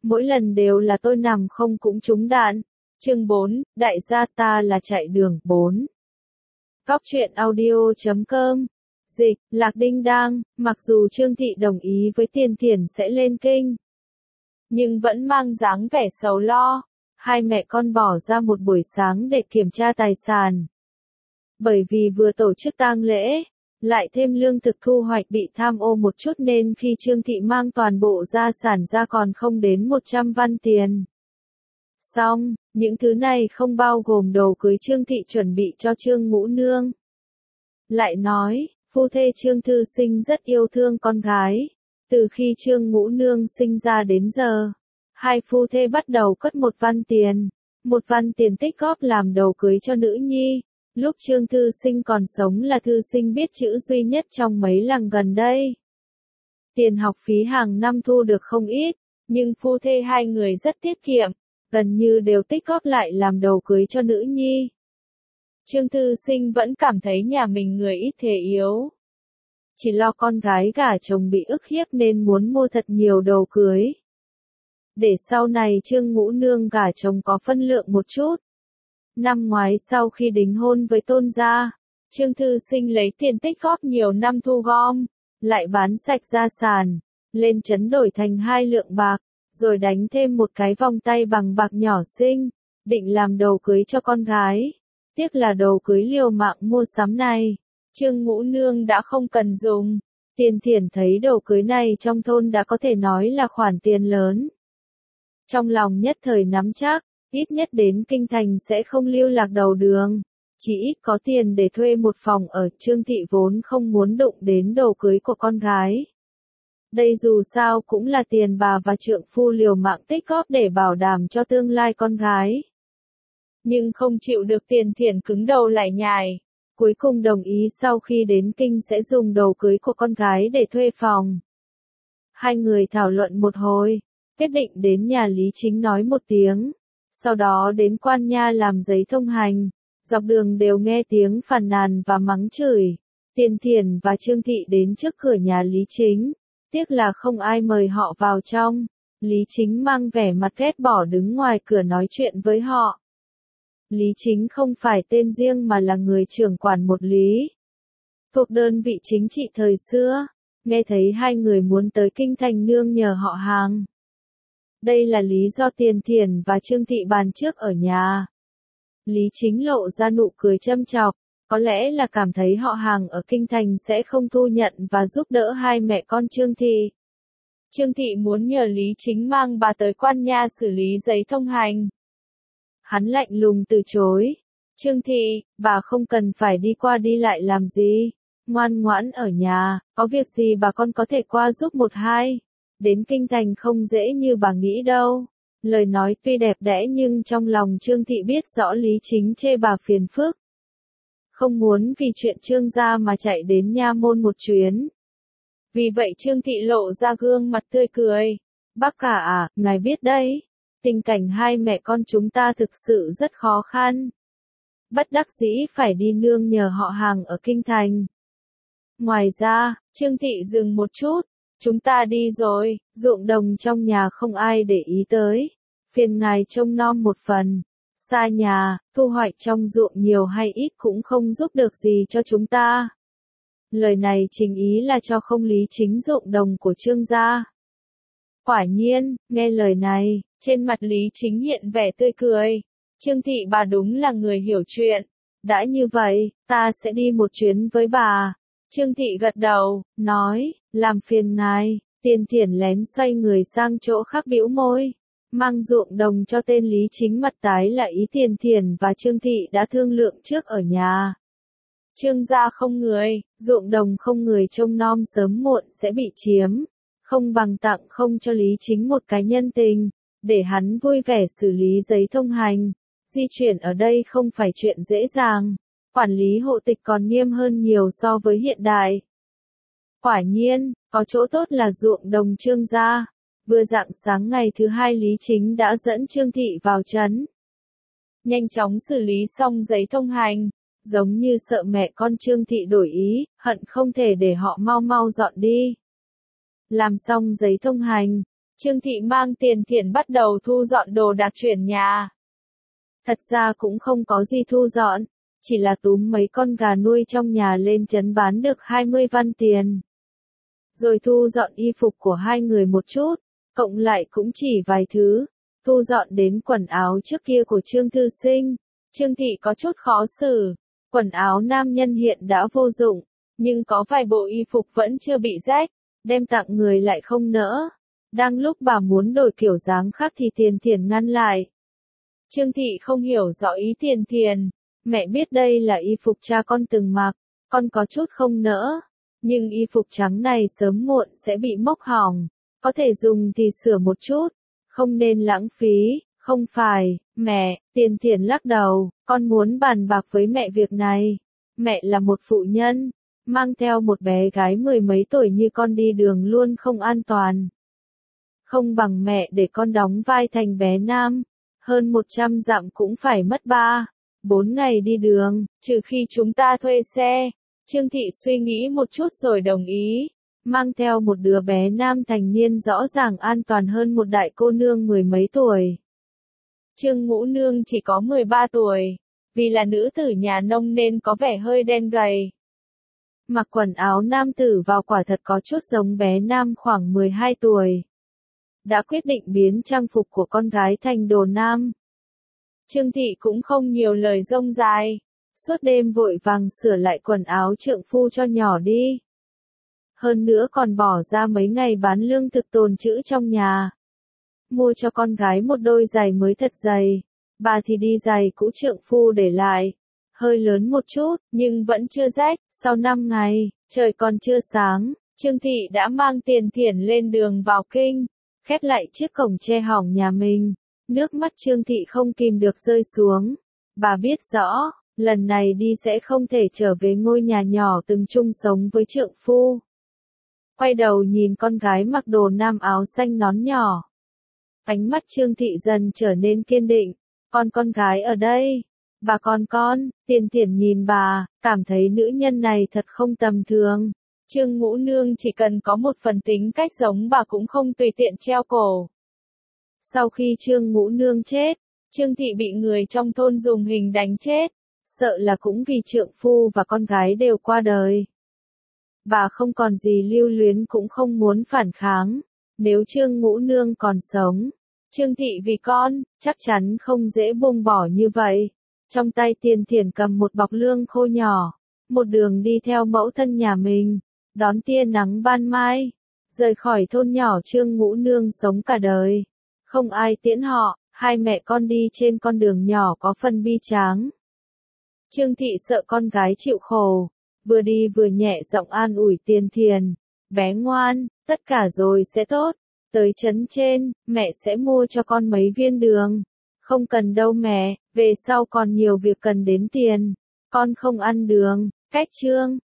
mỗi lần đều là tôi nằm không cũng trúng đạn. Chương 4, đại gia ta là chạy đường 4. Góc truyện audio.com. Dịch, Lạc Đinh Đang, mặc dù Trương Thị đồng ý với Tiền Thiển sẽ lên kinh, nhưng vẫn mang dáng vẻ sầu lo. Hai mẹ con bỏ ra một buổi sáng để kiểm tra tài sản. Bởi vì vừa tổ chức tang lễ, lại thêm lương thực thu hoạch bị tham ô một chút nên khi Trương Thị mang toàn bộ gia sản ra còn không đến 100 văn tiền. Xong, những thứ này không bao gồm đồ cưới Trương Thị chuẩn bị cho Trương Ngũ Nương. Lại nói, phu thê Trương Thư Sinh rất yêu thương con gái. Từ khi Trương Ngũ Nương sinh ra đến giờ, hai phu thê bắt đầu cất 1 văn tiền. 1 văn tiền tích góp làm đồ cưới cho nữ nhi. Lúc Trương Thư Sinh còn sống là Thư Sinh biết chữ duy nhất trong mấy làng gần đây. Tiền học phí hàng năm thu được không ít, nhưng phu thê hai người rất tiết kiệm, gần như đều tích góp lại làm đồ cưới cho nữ nhi. Trương Thư Sinh vẫn cảm thấy nhà mình người ít thể yếu. Chỉ lo con gái gả chồng bị ức hiếp nên muốn mua thật nhiều đồ cưới. Để sau này Trương Ngũ Nương gả chồng có phân lượng một chút. Năm ngoái sau khi đính hôn với Tôn gia, Trương Thư Sinh lấy tiền tích góp nhiều năm thu gom, lại bán sạch gia sản, lên trấn đổi thành 2 lượng bạc, rồi đánh thêm một cái vòng tay bằng bạc nhỏ xinh, định làm đồ cưới cho con gái. Tiếc là đồ cưới liều mạng mua sắm này, Trương Ngũ Nương đã không cần dùng. Tiền Thiển thấy đồ cưới này trong thôn đã có thể nói là khoản tiền lớn. Trong lòng nhất thời nắm chắc, ít nhất đến kinh thành sẽ không lưu lạc đầu đường, chỉ ít có tiền để thuê một phòng ở. Trương Thị vốn không muốn đụng đến đồ cưới của con gái. Đây dù sao cũng là tiền bà và trượng phu liều mạng tích góp để bảo đảm cho tương lai con gái. Nhưng không chịu được Tiền Thiển cứng đầu lại nhải, cuối cùng đồng ý sau khi đến kinh sẽ dùng đồ cưới của con gái để thuê phòng. Hai người thảo luận một hồi, quyết định đến nhà Lý Chính nói một tiếng, sau đó đến Quan Nha làm giấy thông hành. Dọc đường đều nghe tiếng phàn nàn và mắng chửi. Tiền Thiển và Trương Thị đến trước cửa nhà Lý Chính, tiếc là không ai mời họ vào trong. Lý Chính mang vẻ mặt ghét bỏ đứng ngoài cửa nói chuyện với họ. Lý Chính không phải tên riêng mà là người trưởng quản một lý, thuộc đơn vị chính trị thời xưa. Nghe thấy hai người muốn tới kinh thành nương nhờ họ hàng. Đây là lý do Tiền Thiển và Trương Thị bàn trước ở nhà. Lý Chính lộ ra nụ cười châm chọc, có lẽ là cảm thấy họ hàng ở kinh thành sẽ không thu nhận và giúp đỡ hai mẹ con Trương Thị. Trương Thị muốn nhờ Lý Chính mang bà tới Quan Nha xử lý giấy thông hành. Hắn lạnh lùng từ chối. Trương Thị, bà không cần phải đi qua đi lại làm gì, ngoan ngoãn ở nhà, có việc gì bà con có thể qua giúp một hai. Đến kinh thành không dễ như bà nghĩ đâu. Lời nói tuy đẹp đẽ nhưng trong lòng Trương Thị biết rõ Lý Chính chê bà phiền phức. Không muốn vì chuyện Trương gia mà chạy đến nha môn một chuyến. Vì vậy Trương Thị lộ ra gương mặt tươi cười. Bác cả à, ngài biết đấy, tình cảnh hai mẹ con chúng ta thực sự rất khó khăn. Bất đắc dĩ phải đi nương nhờ họ hàng ở kinh thành. Ngoài ra, Trương Thị dừng một chút. Chúng ta đi rồi, ruộng đồng trong nhà không ai để ý tới. Phiền ngài trông nom một phần. Xa nhà, thu hoạch trong ruộng nhiều hay ít cũng không giúp được gì cho chúng ta. Lời này chính ý là cho không Lý Chính ruộng đồng của Trương gia. Quả nhiên, nghe lời này, trên mặt Lý Chính hiện vẻ tươi cười. Trương Thị bà đúng là người hiểu chuyện. Đã như vậy, ta sẽ đi một chuyến với bà. Trương Thị gật đầu, nói, làm phiền ngài. Tiền Thiển lén xoay người sang chỗ khác bĩu môi. Mang ruộng đồng cho tên Lý Chính mặt tái là ý Tiền Thiển và Trương Thị đã thương lượng trước ở nhà. Trương gia không người, ruộng đồng không người trông nom sớm muộn sẽ bị chiếm. Không bằng tặng không cho Lý Chính một cái nhân tình, để hắn vui vẻ xử lý giấy thông hành. Di chuyển ở đây không phải chuyện dễ dàng. Quản lý hộ tịch còn nghiêm hơn nhiều so với hiện đại. Quả nhiên, có chỗ tốt là ruộng đồng Trương gia. Vừa rạng sáng ngày thứ hai Lý Chính đã dẫn Trương Thị vào trấn. Nhanh chóng xử lý xong giấy thông hành, giống như sợ mẹ con Trương Thị đổi ý, hận không thể để họ mau mau dọn đi. Làm xong giấy thông hành, Trương Thị mang Tiền Thiển bắt đầu thu dọn đồ đạc chuyển nhà. Thật ra cũng không có gì thu dọn, chỉ là túm mấy con gà nuôi trong nhà lên trấn bán được 20 văn tiền. Rồi thu dọn y phục của hai người một chút, cộng lại cũng chỉ vài thứ, thu dọn đến quần áo trước kia của Trương Thư Sinh. Trương Thị có chút khó xử, quần áo nam nhân hiện đã vô dụng, nhưng có vài bộ y phục vẫn chưa bị rách, đem tặng người lại không nỡ. Đang lúc bà muốn đổi kiểu dáng khác thì Tiền Thiển ngăn lại. Trương Thị không hiểu rõ ý Tiền Thiển, mẹ biết đây là y phục cha con từng mặc, con có chút không nỡ, nhưng y phục trắng này sớm muộn sẽ bị mốc hỏng, có thể dùng thì sửa một chút, không nên lãng phí. Không phải, mẹ, Tiền Thiển lắc đầu, con muốn bàn bạc với mẹ việc này. Mẹ là một phụ nhân, mang theo một bé gái mười mấy tuổi như con đi đường luôn không an toàn. Không bằng mẹ để con đóng vai thành bé Nam, hơn 100 dặm cũng phải mất 3-4 ngày đi đường, trừ khi chúng ta thuê xe. Trương Thị suy nghĩ một chút rồi đồng ý, mang theo một đứa bé nam thành niên rõ ràng an toàn hơn một đại cô nương mười mấy tuổi. Trương Ngũ Nương chỉ có 13 tuổi, vì là nữ tử nhà nông nên có vẻ hơi đen gầy. Mặc quần áo nam tử vào quả thật có chút giống bé Nam khoảng 12 tuổi. Đã quyết định biến trang phục của con gái thành đồ nam. Trương Thị cũng không nhiều lời rông dài, suốt đêm vội vàng sửa lại quần áo trượng phu cho nhỏ đi. Hơn nữa còn bỏ ra mấy ngày bán lương thực tồn trữ trong nhà. Mua cho con gái một đôi giày mới thật dày, bà thì đi giày cũ trượng phu để lại. Hơi lớn một chút, nhưng vẫn chưa rách. Sau 5 ngày, trời còn chưa sáng, Trương Thị đã mang Tiền Thiển lên đường vào kinh, khép lại chiếc cổng tre hỏng nhà mình. Nước mắt Trương Thị không kìm được rơi xuống. Bà biết rõ, lần này đi sẽ không thể trở về ngôi nhà nhỏ từng chung sống với trượng phu. Quay đầu nhìn con gái mặc đồ nam áo xanh nón nhỏ. Ánh mắt Trương Thị dần trở nên kiên định. Con gái ở đây. Bà con, Tiền Thiển nhìn bà, cảm thấy nữ nhân này thật không tầm thường. Trương Ngũ Nương chỉ cần có một phần tính cách giống bà cũng không tùy tiện treo cổ. Sau khi Trương Ngũ Nương chết, Trương Thị bị người trong thôn dùng hình đánh chết, sợ là cũng vì trượng phu và con gái đều qua đời. Bà không còn gì lưu luyến cũng không muốn phản kháng, nếu Trương Ngũ Nương còn sống, Trương Thị vì con, chắc chắn không dễ buông bỏ như vậy. Trong tay Tiền Thiển cầm một bọc lương khô nhỏ, một đường đi theo mẫu thân nhà mình, đón tia nắng ban mai, rời khỏi thôn nhỏ Trương Ngũ Nương sống cả đời. Không ai tiễn họ, hai mẹ con đi trên con đường nhỏ có phần bi tráng. Trương Thị sợ con gái chịu khổ, vừa đi vừa nhẹ giọng an ủi Tiền Thiển, bé ngoan, tất cả rồi sẽ tốt, tới trấn trên, mẹ sẽ mua cho con mấy viên đường. Không cần đâu mẹ, về sau còn nhiều việc cần đến tiền, con không ăn đường. Cách chương